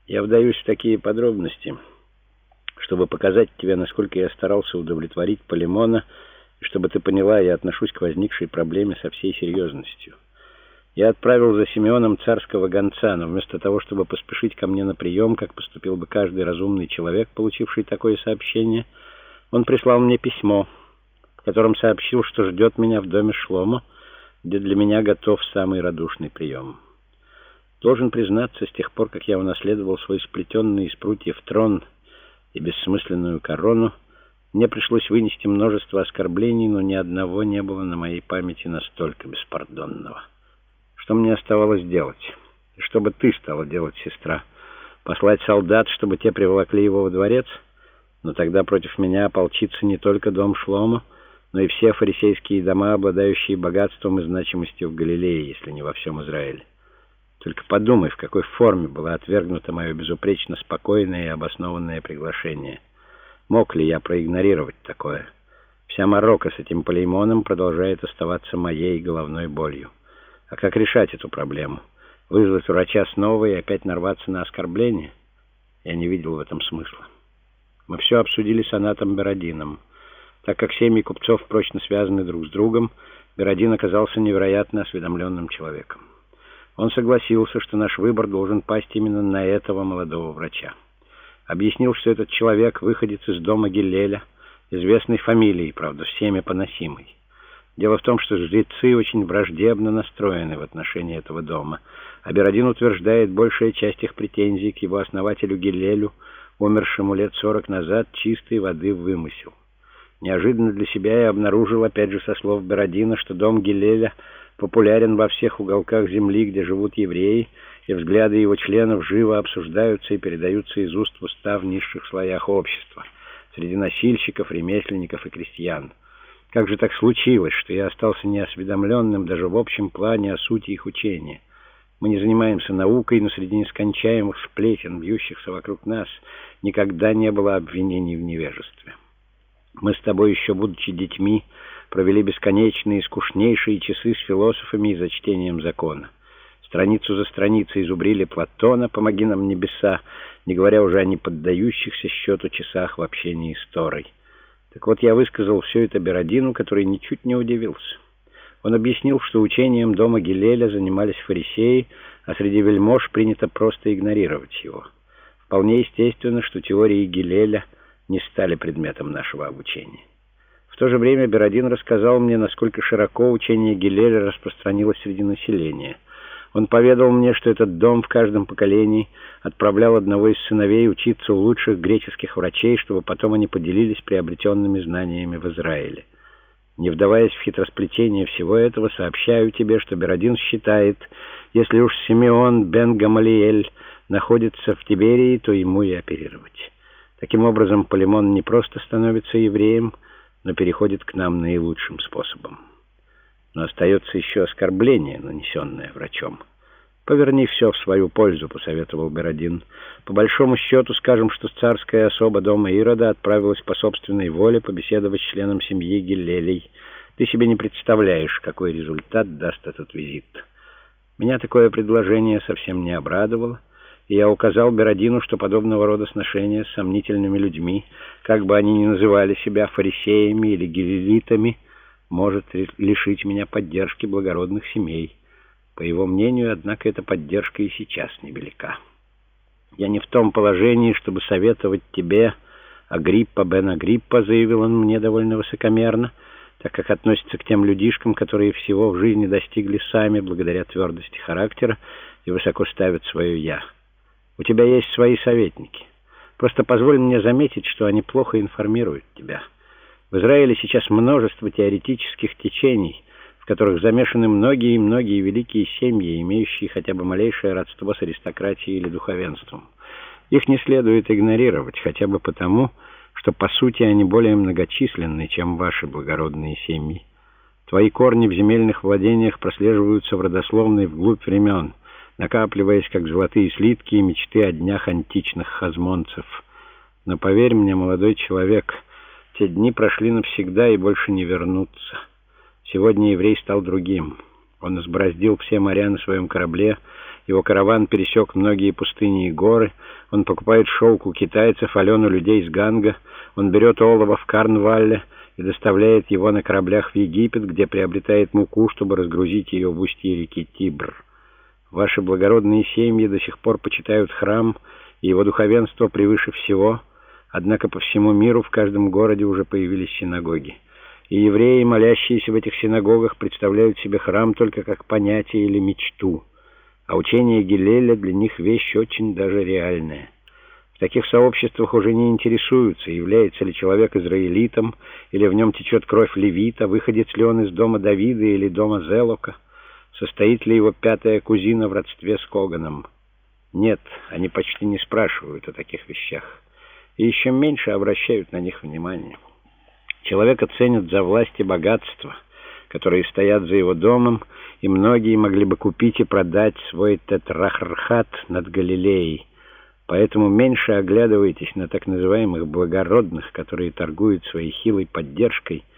Я вдаюсь в такие подробности, чтобы показать тебе, насколько я старался удовлетворить Полимона, и чтобы ты поняла, я отношусь к возникшей проблеме со всей серьезностью. Я отправил за Симеоном царского гонца, но вместо того, чтобы поспешить ко мне на прием, как поступил бы каждый разумный человек, получивший такое сообщение, он прислал мне письмо, в котором сообщил, что ждет меня в доме Шломо, где для меня готов самый радушный прием. Должен признаться, с тех пор, как я унаследовал свой сплетенный из прутьев трон и бессмысленную корону, мне пришлось вынести множество оскорблений, но ни одного не было на моей памяти настолько беспардонного. Что мне оставалось делать? И что бы ты стала делать, сестра? Послать солдат, чтобы те приволокли его во дворец? Но тогда против меня ополчится не только дом Шломо, но и все фарисейские дома, обладающие богатством и значимостью в Галилее, если не во всем Израиле. Только подумай, в какой форме было отвергнуто мое безупречно спокойное и обоснованное приглашение. Мог ли я проигнорировать такое? Вся морока с этим Полимоном продолжает оставаться моей головной болью. А как решать эту проблему? Вызвать врача снова и опять нарваться на оскорбление? Я не видел в этом смысла. Мы все обсудили с Анатом Беродином. Так как семьи купцов прочно связаны друг с другом, Беродин оказался невероятно осведомленным человеком. Он согласился, что наш выбор должен пасть именно на этого молодого врача. Объяснил, что этот человек выходец из дома Гиллеля, известной фамилии, правда, всеми поносимой. Дело в том, что жрецы очень враждебно настроены в отношении этого дома, а Беродин утверждает, большая часть их претензий к его основателю Гиллелю, умершему лет 40 назад, чистой воды вымысел. Неожиданно для себя я обнаружил, опять же со слов Беродина, что дом Гиллеля популярен во всех уголках земли, где живут евреи, и взгляды его членов живо обсуждаются и передаются из уст в уста в низших слоях общества, среди носильщиков, ремесленников и крестьян. Как же так случилось, что я остался неосведомленным даже в общем плане о сути их учения? Мы не занимаемся наукой, но среди нескончаемых сплетен, бьющихся вокруг нас, никогда не было обвинений в невежестве. Мы с тобой, еще будучи детьми, провели бесконечные, скучнейшие часы с философами и за чтением закона. Страницу за страницей изубрили Платона, помоги нам небеса, не говоря уже о неподдающихся счету часах в общении с Торой. Так вот, я высказал все это Беродину, который ничуть не удивился. Он объяснил, что учением дома Гиллеля занимались фарисеи, а среди вельмож принято просто игнорировать его. Вполне естественно, что теории Гиллеля не стали предметом нашего обучения. В то же время Беродин рассказал мне, насколько широко учение Гиллеля распространилось среди населения. Он поведал мне, что этот дом в каждом поколении отправлял одного из сыновей учиться у лучших греческих врачей, чтобы потом они поделились приобретенными знаниями в Израиле. Не вдаваясь в хитросплетение всего этого, сообщаю тебе, что Беродин считает, если уж Симеон бен Гамалиэль находится в Тиберии, то ему и оперировать. Таким образом, Полимон не просто становится евреем, но переходит к нам наилучшим способом. Но остается еще оскорбление, нанесенное врачом. «Поверни все в свою пользу», — посоветовал Беродин. «По большому счету скажем, что царская особа дома Ирода отправилась по собственной воле побеседовать с членом семьи Гиллелей. Ты себе не представляешь, какой результат даст этот визит». Меня такое предложение совсем не обрадовало, и я указал Беродину, что подобного рода сношения с сомнительными людьми, как бы они ни называли себя фарисеями или гиллелитами, может лишить меня поддержки благородных семей. По его мнению, однако, эта поддержка и сейчас невелика. «Я не в том положении, чтобы советовать тебе, Агриппа бен Агриппа», — заявил он мне довольно высокомерно, так как относится к тем людишкам, которые всего в жизни достигли сами благодаря твердости характера и высоко ставят свое «я». У тебя есть свои советники. Просто позволь мне заметить, что они плохо информируют тебя. В Израиле сейчас множество теоретических течений, в которых замешаны многие и многие великие семьи, имеющие хотя бы малейшее родство с аристократией или духовенством. Их не следует игнорировать, хотя бы потому, что по сути они более многочисленны, чем ваши благородные семьи. Твои корни в земельных владениях прослеживаются в родословной вглубь времен, накапливаясь, как золотые слитки, и мечты о днях античных хазмонцев. Но поверь мне, молодой человек, те дни прошли навсегда и больше не вернутся. Сегодня еврей стал другим. Он избороздил все моря на своем корабле Его караван пересек многие пустыни и горы. Он покупает шелк у китайцев, олен у людей из Ганга. Он берет олово в Корнвалле и доставляет его на кораблях в Египет, где приобретает муку, чтобы разгрузить ее в устье реки Тибр. Ваши благородные семьи до сих пор почитают храм, и его духовенство превыше всего. Однако по всему миру в каждом городе уже появились синагоги. И евреи, молящиеся в этих синагогах, представляют себе храм только как понятие или мечту. А учение Гилеля для них вещь очень даже реальная. В таких сообществах уже не интересуются, является ли человек израилитом, или в нем течет кровь левита, выходит ли он из дома Давида или дома Зелока, состоит ли его пятая кузина в родстве с Коганом. Нет, они почти не спрашивают о таких вещах, и еще меньше обращают на них внимание. Человека ценят за власть и богатство, которые стоят за его домом, и многие могли бы купить и продать свой тетрархат над Галилеей. Поэтому меньше оглядывайтесь на так называемых благородных, которые торгуют своей хилой поддержкой,